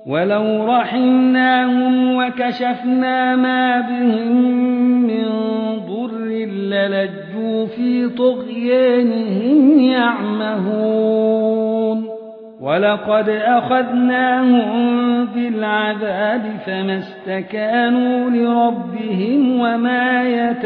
ولو رحمناهم وكشفنا ما بهم من ضر للجوا في طغيانهم يعمهون ولقد أخذناهم بالعذاب فما استكانوا لربهم وما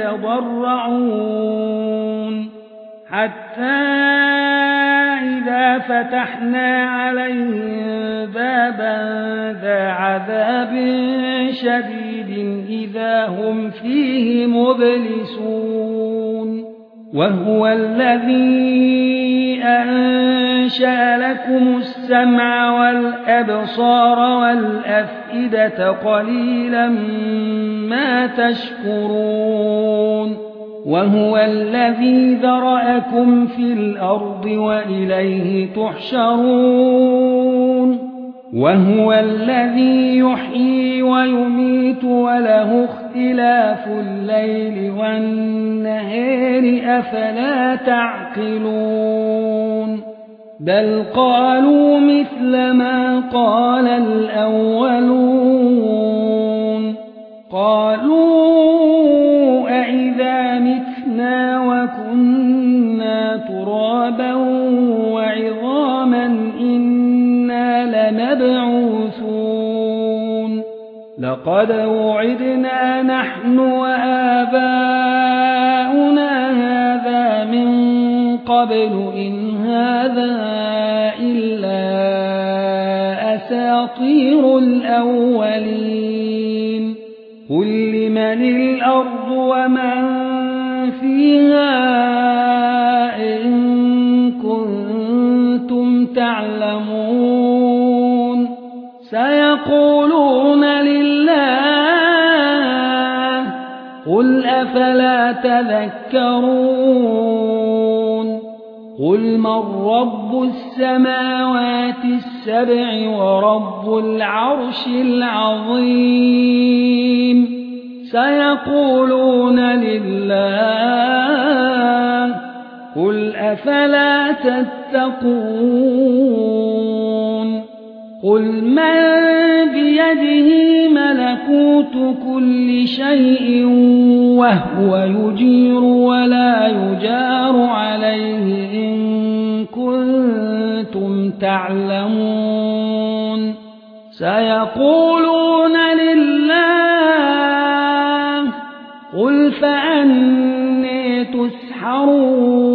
يتضرعون حتى إذا فتحنا عليهم بابا ذا عذاب شديد إذا هم فيه مبلسون وهو الذي أنشأ لكم السمع والأبصار والأفئدة قليلا ما تشكرون وهو الذي ذرأكم في الأرض وإليه تحشرون وهو الذي يحيي ويميت وله اختلاف الليل والنهار أفلا تعقلون بل قالوا مثل ما قال الأولون قالوا أئذا متنا وكنا ترابا وعظاما إنا لمبعوثون لقد وعدنا نحن وآباؤنا هذا من قبل إن هذا إلا أساطير الأولين قل لمن الأرض ومن فيها إن كنتم تعلمون سيقولون لله قل أفلا تذكرون قل من رب السماوات السبع ورب العرش العظيم سيقولون لله قل أفلا تتقون قل من بيده ملكوت كل شيء وهو يجير ولا يجار عليه إن كنتم تعلمون سيقولون لله قل فأني تسحرون